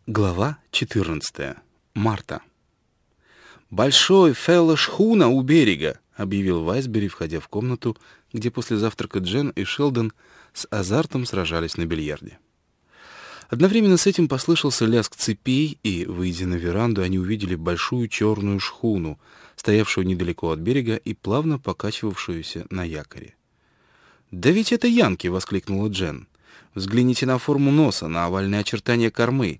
Глава 14. Марта. «Большой фелла шхуна у берега», — объявил Вайсбери, входя в комнату, где после завтрака Джен и Шелдон с азартом сражались на бильярде. Одновременно с этим послышался лязг цепей, и, выйдя на веранду, они увидели большую черную шхуну, стоявшую недалеко от берега и плавно покачивавшуюся на якоре. «Да ведь это янки!» — воскликнула Джен. «Взгляните на форму носа, на овальные очертания кормы.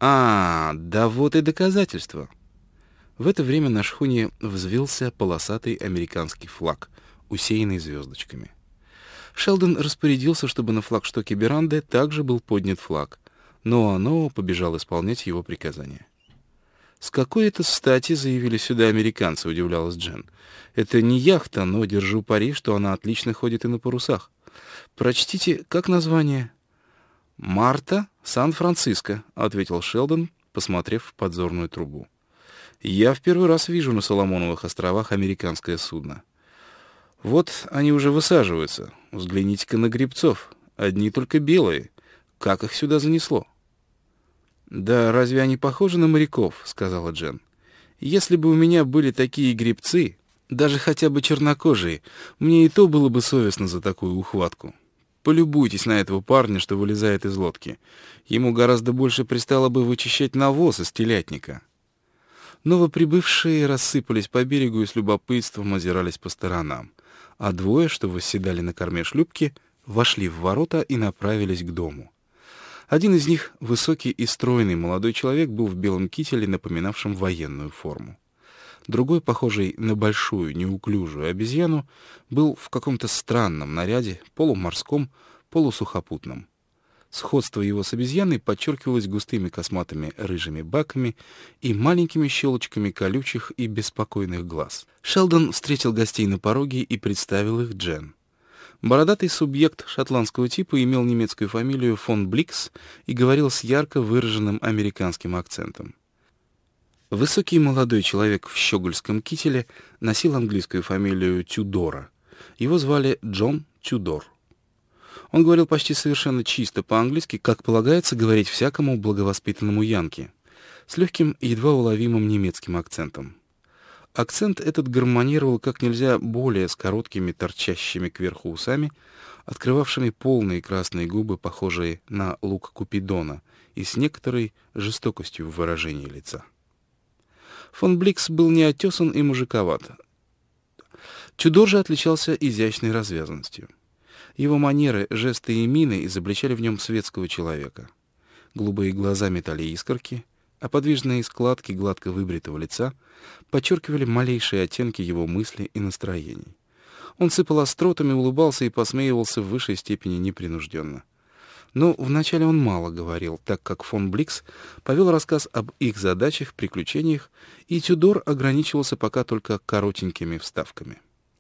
Да вот и доказательство». В это время на шхуне взвился полосатый американский флаг, усеянный звездочками. Шелдон распорядился, чтобы на флагштоке веранды также был поднят флаг, но Ноа побежал исполнять его приказания. «С какой это стати заявили сюда американцы?» — удивлялась Джен. «Это не яхта, но держу пари, что она отлично ходит и на парусах. Прочтите, как название?» «Марта, Сан-Франциско», — ответил Шелдон, посмотрев в подзорную трубу. «Я в первый раз вижу на Соломоновых островах американское судно. Вот они уже высаживаются. Взгляните-ка на гребцов. Одни только белые. Как их сюда занесло?» «Да разве они похожи на моряков?» — сказала Джен. «Если бы у меня были такие гребцы, даже хотя бы чернокожие, мне и то было бы совестно за такую ухватку. Полюбуйтесь на этого парня, что вылезает из лодки. Ему гораздо больше пристало бы вычищать навоз из телятника». Новоприбывшие рассыпались по берегу и с любопытством озирались по сторонам, а двое, что восседали на корме шлюпки, вошли в ворота и направились к дому. Один из них, высокий и стройный молодой человек, был в белом кителе, напоминавшем военную форму. Другой, похожий на большую, неуклюжую обезьяну, был в каком-то странном наряде, полуморском, полусухопутном. Сходство его с обезьяной подчеркивалось густыми косматыми рыжими баками и маленькими щелочками колючих и беспокойных глаз. Шелдон встретил гостей на пороге и представил их Джен. Бородатый субъект шотландского типа имел немецкую фамилию фон Бликс и говорил с ярко выраженным американским акцентом. Высокий молодой человек в щегольском кителе носил английскую фамилию Тюдора. Его звали Джон Тюдор. Он говорил почти совершенно чисто по-английски, как полагается говорить всякому благовоспитанному янке, с легким и едва уловимым немецким акцентом. Акцент этот гармонировал как нельзя более с короткими, торчащими кверху усами, открывавшими полные красные губы, похожие на лук Купидона, и с некоторой жестокостью в выражении лица. Фон Бликс был неотесан и мужиковат. Тюдор же отличался изящной развязанностью. Его манеры, жесты и мины изобличали в нем светского человека. Голубые глаза метали искорки, а подвижные складки гладко выбритого лица подчеркивали малейшие оттенки его мыслей и настроений. Он сыпал остротами, улыбался и посмеивался в высшей степени непринужденно. Но вначале он мало говорил, так как фон Бликс повел рассказ об их задачах, приключениях, и Тюдор ограничивался пока только коротенькими вставками.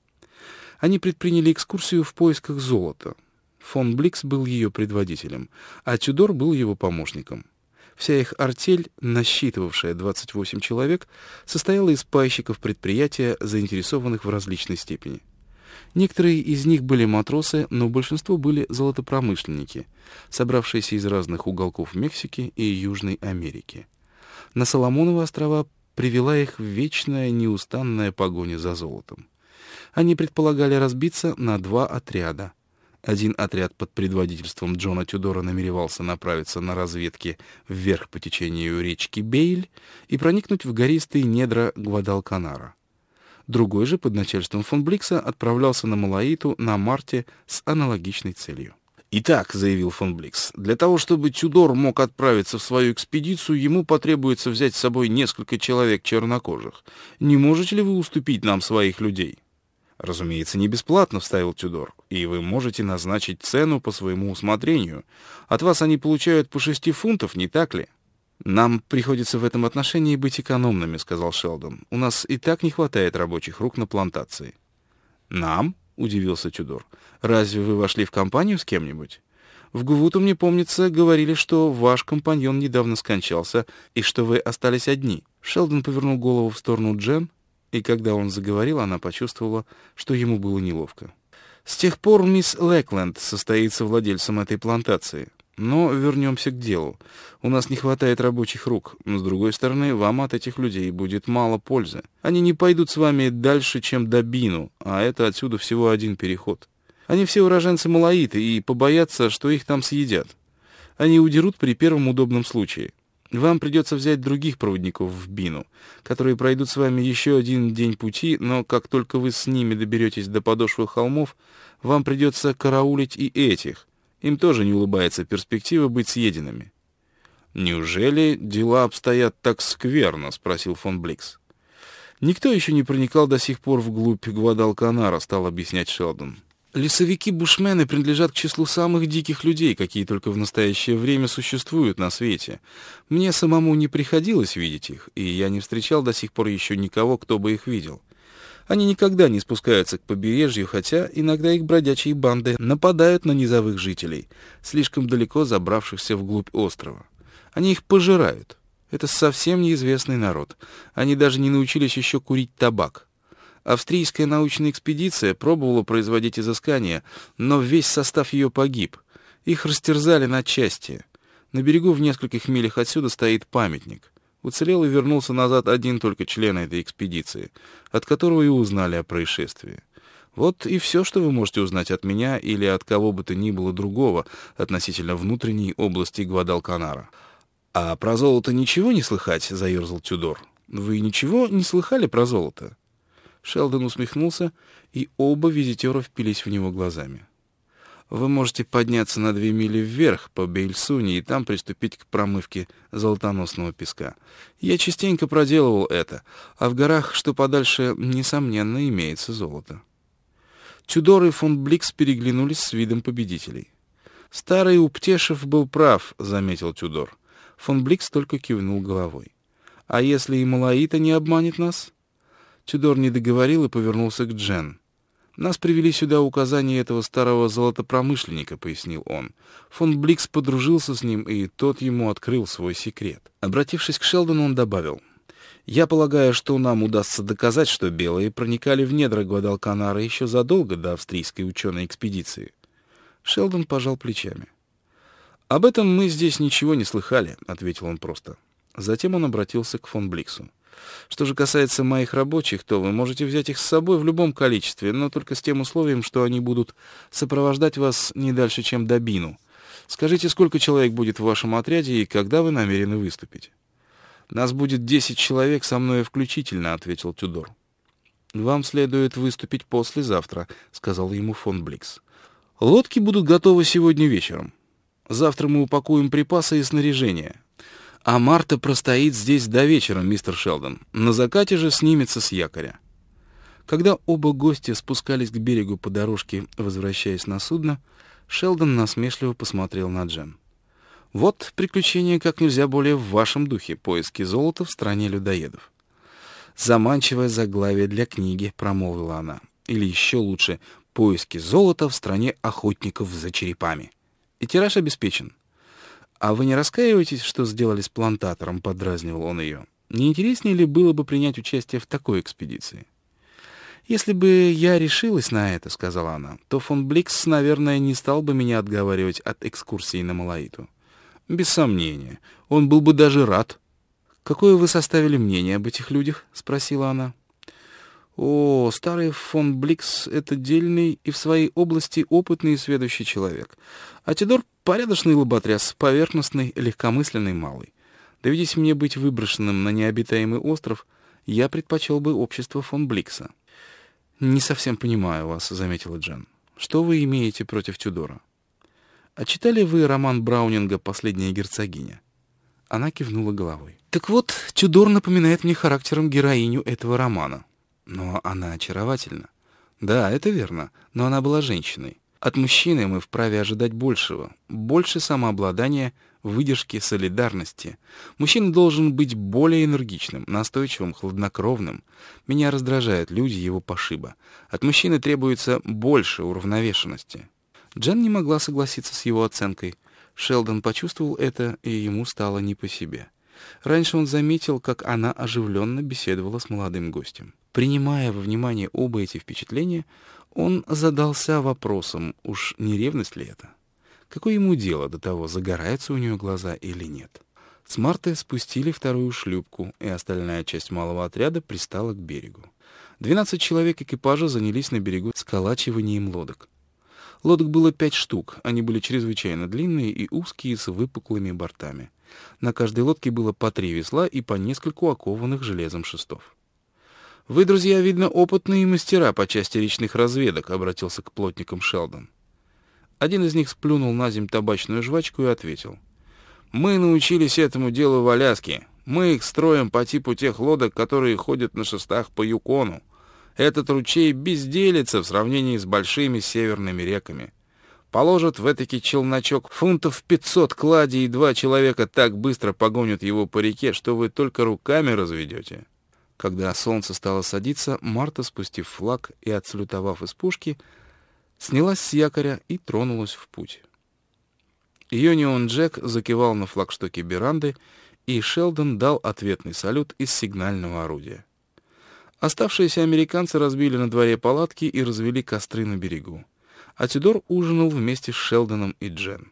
Они предприняли экскурсию в поисках золота. Фон Бликс был ее предводителем, а Тюдор был его помощником. Вся их артель, насчитывавшая 28 человек, состояла из пайщиков предприятия, заинтересованных в различной степени. Некоторые из них были матросы, но большинство были золотопромышленники, собравшиеся из разных уголков Мексики и Южной Америки. На Соломоновы острова привела их вечная неустанная погоня за золотом. Они предполагали разбиться на два отряда. Один отряд под предводительством Джона Тюдора намеревался направиться на разведке вверх по течению речки Бейль и проникнуть в гористые недра Гвадалканара. Другой же под начальством фон Бликса отправлялся на Малаиту на Марте с аналогичной целью. «Итак», — заявил фон Бликс, — «для того, чтобы Тюдор мог отправиться в свою экспедицию, ему потребуется взять с собой несколько человек чернокожих. Не можете ли вы уступить нам своих людей?» «Разумеется, не бесплатно», — вставил Тюдор, — «и вы можете назначить цену по своему усмотрению. От вас они получают по 6 фунтов, не так ли?» «Нам приходится в этом отношении быть экономными», — сказал Шелдон. «У нас и так не хватает рабочих рук на плантации». «Нам?» — удивился Тюдор. «Разве вы вошли в компанию с кем-нибудь? В Гувуту, мне помнится, говорили, что ваш компаньон недавно скончался и что вы остались одни». Шелдон повернул голову в сторону Джен, и когда он заговорил, она почувствовала, что ему было неловко. «С тех пор мисс Лэкленд состоится владельцем этой плантации. Но вернемся к делу. У нас не хватает рабочих рук. С другой стороны, вам от этих людей будет мало пользы. Они не пойдут с вами дальше, чем до Бину, а это отсюда всего один переход. Они все уроженцы Малаиты и побоятся, что их там съедят. Они удерут при первом удобном случае. Вам придется взять других проводников в Бину, которые пройдут с вами еще один день пути, но как только вы с ними доберетесь до подошвы холмов, вам придется караулить и этих. Им тоже не улыбается перспектива быть съеденными. «Неужели дела обстоят так скверно?» — спросил фон Бликс. «Никто еще не проникал до сих пор вглубь Гвадалканара», — стал объяснять Шелдон. «Лесовики-бушмены принадлежат к числу самых диких людей, какие только в настоящее время существуют на свете. Мне самому не приходилось видеть их, и я не встречал до сих пор еще никого, кто бы их видел. Они никогда не спускаются к побережью, хотя иногда их бродячие банды нападают на низовых жителей, слишком далеко забравшихся вглубь острова. Они их пожирают. Это совсем неизвестный народ. Они даже не научились еще курить табак. Австрийская научная экспедиция пробовала производить изыскания, но весь состав ее погиб. Их растерзали на части. На берегу в нескольких милях отсюда стоит памятник. Уцелел и вернулся назад один только член этой экспедиции, от которого и узнали о происшествии. Вот и все, что вы можете узнать от меня или от кого бы то ни было другого относительно внутренней области Гвадалканара. «А про золото ничего не слыхать?» — заерзал Тюдор. «Вы ничего не слыхали про золото?» Шелдон усмехнулся, и оба визитера впились в него глазами. «Вы можете подняться на 2 мили вверх по Бейльсуне и там приступить к промывке золотоносного песка. Я частенько проделывал это, а в горах, что подальше, несомненно, имеется золото». Тюдор и фон Бликс переглянулись с видом победителей. «Старый Уптешев был прав», — заметил Тюдор. Фон Бликс только кивнул головой. «А если и Малаита не обманет нас?» Тюдор не договорил и повернулся к Джен. «Нас привели сюда указания этого старого золотопромышленника», — пояснил он. Фон Бликс подружился с ним, и тот ему открыл свой секрет. Обратившись к Шелдону, он добавил: «Я полагаю, что нам удастся доказать, что белые проникали в недра Гвадалканара еще задолго до австрийской ученой экспедиции». Шелдон пожал плечами. «Об этом мы здесь ничего не слыхали», — ответил он просто. Затем он обратился к фон Бликсу. «Что же касается моих рабочих, то вы можете взять их с собой в любом количестве, но только с тем условием, что они будут сопровождать вас не дальше, чем до Бину. Скажите, сколько человек будет в вашем отряде и когда вы намерены выступить?» «Нас будет 10 человек, со мной включительно», — ответил Тюдор. «Вам следует выступить послезавтра», — сказал ему фон Бликс. «Лодки будут готовы сегодня вечером. Завтра мы упакуем припасы и снаряжение. А Марта простоит здесь до вечера, мистер Шелдон. На закате же снимется с якоря». Когда оба гостя спускались к берегу по дорожке, возвращаясь на судно, Шелдон насмешливо посмотрел на Джен. «Вот приключение как нельзя более в вашем духе, поиски золота в стране людоедов». «Заманчивое заглавие для книги», — промолвила она. «Или еще лучше, поиски золота в стране охотников за черепами». И тираж обеспечен. «А вы не раскаиваетесь, что сделали с плантатором?» — подразнивал он ее. «Не интереснее ли было бы принять участие в такой экспедиции?» «Если бы я решилась на это, — сказала она, — то фон Бликс, наверное, не стал бы меня отговаривать от экскурсии на Малаиту». «Без сомнения. Он был бы даже рад». «Какое вы составили мнение об этих людях?» — спросила она. «О, старый фон Бликс — это дельный и в своей области опытный и сведущий человек. А Тюдор — порядочный лоботряс, поверхностный, легкомысленный малый. Доведись мне быть выброшенным на необитаемый остров, я предпочел бы общество фон Бликса». «Не совсем понимаю вас», — заметила Джен. «Что вы имеете против Тюдора?» «А читали вы роман Браунинга «Последняя герцогиня»?» Она кивнула головой. «Так вот, Тюдор напоминает мне характером героиню этого романа». «Но она очаровательна». «Да, это верно, но она была женщиной. От мужчины мы вправе ожидать большего. Больше самообладания, выдержки, солидарности. Мужчина должен быть более энергичным, настойчивым, хладнокровным. Меня раздражают люди его пошиба. От мужчины требуется больше уравновешенности». Джен не могла согласиться с его оценкой. Шелдон почувствовал это, и ему стало не по себе. Раньше он заметил, как она оживленно беседовала с молодым гостем. Принимая во внимание оба эти впечатления, он задался вопросом, уж не ревность ли это? Какое ему дело до того, загораются у нее глаза или нет? С Марты спустили вторую шлюпку, и остальная часть малого отряда пристала к берегу. 12 человек экипажа занялись на берегу сколачиванием лодок. Лодок было 5 штук, они были чрезвычайно длинные и узкие, с выпуклыми бортами. На каждой лодке было по 3 весла и по нескольку окованных железом шестов. «Вы, друзья, видно, опытные мастера по части речных разведок», — обратился к плотникам Шелдон. Один из них сплюнул на земь табачную жвачку и ответил: «Мы научились этому делу в Аляске. Мы их строим по типу тех лодок, которые ходят на шестах по Юкону. Этот ручей безделится в сравнении с большими северными реками. Положат в этакий челночок фунтов 500 клади, и 2 человека так быстро погонят его по реке, что вы только руками разведете». Когда солнце стало садиться, Марта, спустив флаг и отсалютовав из пушки, снялась с якоря и тронулась в путь. Юнион Джек закивал на флагштоке беранды, и Шелдон дал ответный салют из сигнального орудия. Оставшиеся американцы разбили на дворе палатки и развели костры на берегу. А Тюдор ужинал вместе с Шелдоном и Джен.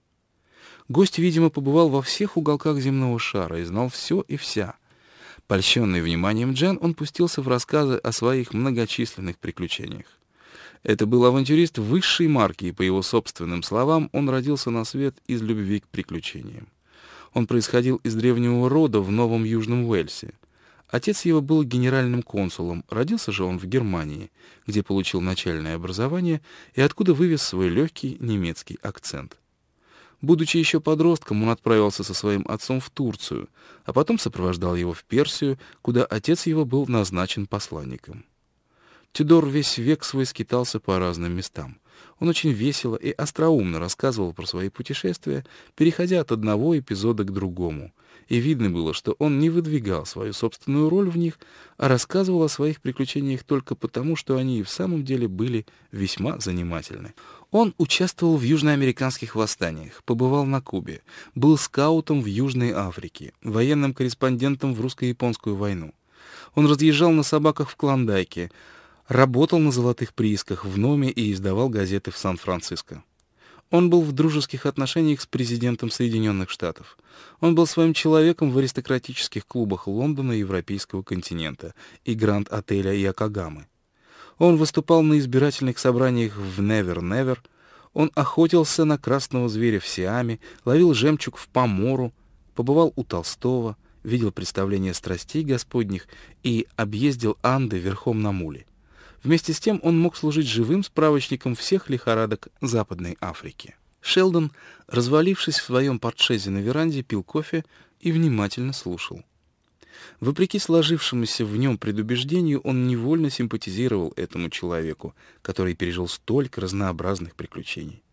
Гость, видимо, побывал во всех уголках земного шара и знал все и вся. Польщенный вниманием Джен, он пустился в рассказы о своих многочисленных приключениях. Это был авантюрист высшей марки, и, по его собственным словам, он родился на свет из любви к приключениям. Он происходил из древнего рода в Новом Южном Уэльсе. Отец его был генеральным консулом, родился же он в Германии, где получил начальное образование и откуда вывез свой легкий немецкий акцент. Будучи еще подростком, он отправился со своим отцом в Турцию, а потом сопровождал его в Персию, куда отец его был назначен посланником. Тюдор весь век свой скитался по разным местам. Он очень весело и остроумно рассказывал про свои путешествия, переходя от одного эпизода к другому. И видно было, что он не выдвигал свою собственную роль в них, а рассказывал о своих приключениях только потому, что они и в самом деле были весьма занимательны. Он участвовал в южноамериканских восстаниях, побывал на Кубе, был скаутом в Южной Африке, военным корреспондентом в русско-японскую войну. Он разъезжал на собаках в Клондайке, работал на золотых приисках в Номе и издавал газеты в Сан-Франциско. Он был в дружеских отношениях с президентом Соединенных Штатов. Он был своим человеком в аристократических клубах Лондона и Европейского континента и Гранд-отеля Якогамы. Он выступал на избирательных собраниях в Невер-Невер, он охотился на красного зверя в Сиаме, ловил жемчуг в Памору, побывал у Толстого, видел представление страстей Господних и объездил Анды верхом на муле. Вместе с тем он мог служить живым справочником всех лихорадок Западной Африки. Шелдон, развалившись в своем портшезе на веранде, пил кофе и внимательно слушал. Вопреки сложившемуся в нем предубеждению, он невольно симпатизировал этому человеку, который пережил столько разнообразных приключений.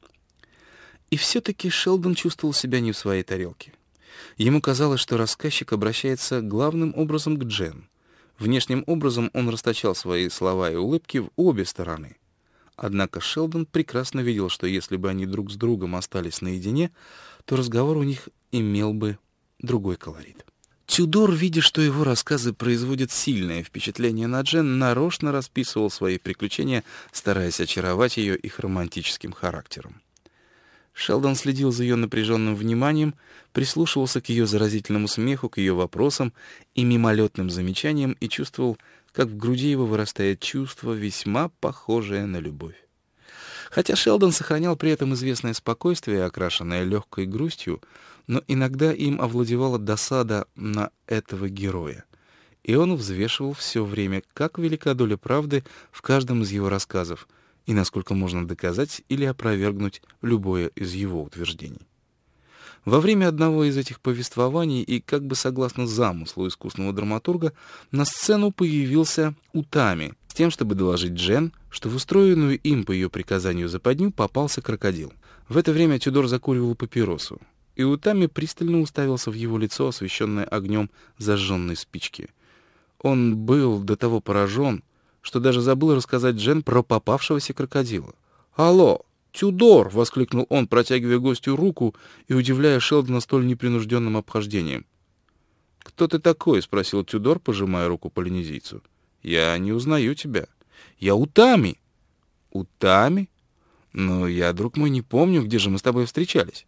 И все-таки Шелдон чувствовал себя не в своей тарелке. Ему казалось, что рассказчик обращается главным образом к Джен. Внешним образом он расточал свои слова и улыбки в обе стороны. Однако Шелдон прекрасно видел, что если бы они друг с другом остались наедине, то разговор у них имел бы другой колорит. Тюдор, видя, что его рассказы производят сильное впечатление на Джен, нарочно расписывал свои приключения, стараясь очаровать ее их романтическим характером. Шелдон следил за ее напряженным вниманием, прислушивался к ее заразительному смеху, к ее вопросам и мимолетным замечаниям и чувствовал, как в груди его вырастает чувство, весьма похожее на любовь. Хотя Шелдон сохранял при этом известное спокойствие, окрашенное легкой грустью, но иногда им овладевала досада на этого героя, и он взвешивал все время, как велика доля правды в каждом из его рассказов, и насколько можно доказать или опровергнуть любое из его утверждений. Во время одного из этих повествований и как бы согласно замыслу искусного драматурга на сцену появился Утами с тем, чтобы доложить Джен, что в устроенную им по ее приказанию западню попался крокодил. В это время Тюдор закуривал папиросу, и Утами пристально уставился в его лицо, освещенное огнем зажженной спички. Он был до того поражен, что даже забыл рассказать Джен про попавшегося крокодила. «Алло, Тюдор!» — воскликнул он, протягивая гостю руку и удивляя Шелдона столь непринужденным обхождением. «Кто ты такой?» — спросил Тюдор, пожимая руку полинезийцу. «Я не узнаю тебя. Я Утами». «Утами? Но я, друг мой, не помню, где же мы с тобой встречались.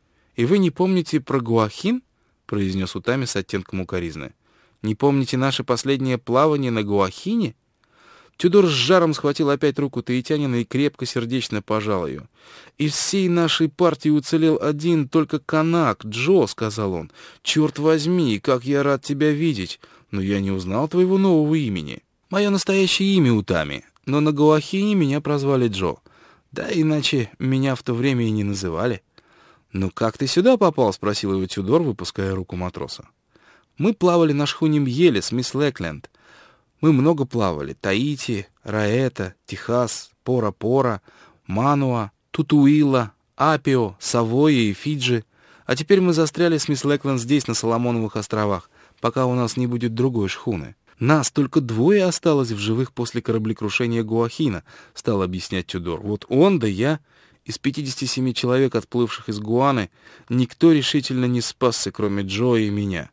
И вы не помните про Гуахин? Произнес Утами с оттенком укоризны. Не помните наше последнее плавание на Гуахине? Тюдор с жаром схватил опять руку таитянина и крепко сердечно пожал ее. «Из всей нашей партии уцелел один только Канак, Джо», — сказал он. «Черт возьми, как я рад тебя видеть, но я не узнал твоего нового имени. Мое настоящее имя Утами, но на Гуахине меня прозвали Джо. Да иначе меня в то время и не называли». «Ну как ты сюда попал?» — спросил его Тюдор, выпуская руку матроса. «Мы плавали на шхуне Мьеле с мисс Лэкленд. Мы много плавали. Таити, Раэта, Техас, Пора-Пора, Мануа, Тутуила, Апио, Савойя и Фиджи. А теперь мы застряли с мисс Лэкленд здесь, на Соломоновых островах, пока у нас не будет другой шхуны. Нас только 2 осталось в живых после кораблекрушения Гуахина», — стал объяснять Тюдор. «Вот он да я. Из 57 человек, отплывших из Гуаны, никто решительно не спасся, кроме Джо и меня.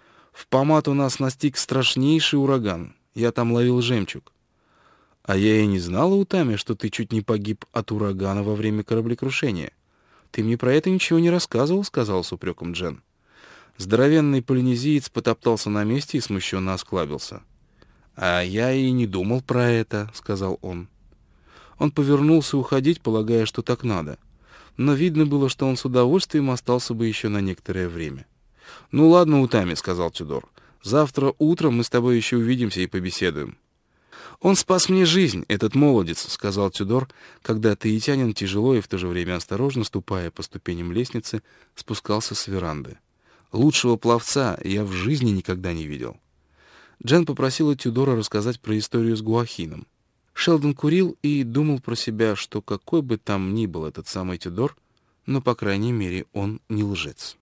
В Помат у нас настиг страшнейший ураган. Я там ловил жемчуг». «А я и не знала, Утами, что ты чуть не погиб от урагана во время кораблекрушения. Ты мне про это ничего не рассказывал», — сказал с упреком Джен. Здоровенный полинезиец потоптался на месте и смущенно осклабился. «А я и не думал про это», — сказал он. Он повернулся уходить, полагая, что так надо. Но видно было, что он с удовольствием остался бы еще на некоторое время. «Ну ладно, Утами», — сказал Тюдор. «Завтра утром мы с тобой еще увидимся и побеседуем». «Он спас мне жизнь, этот молодец», — сказал Тюдор, когда таитянин, тяжело и в то же время осторожно, ступая по ступеням лестницы, спускался с веранды. «Лучшего пловца я в жизни никогда не видел». Джен попросила Тюдора рассказать про историю с Гуахином. Шелдон курил и думал про себя, что какой бы там ни был этот самый Тюдор, но, по крайней мере, он не лжец.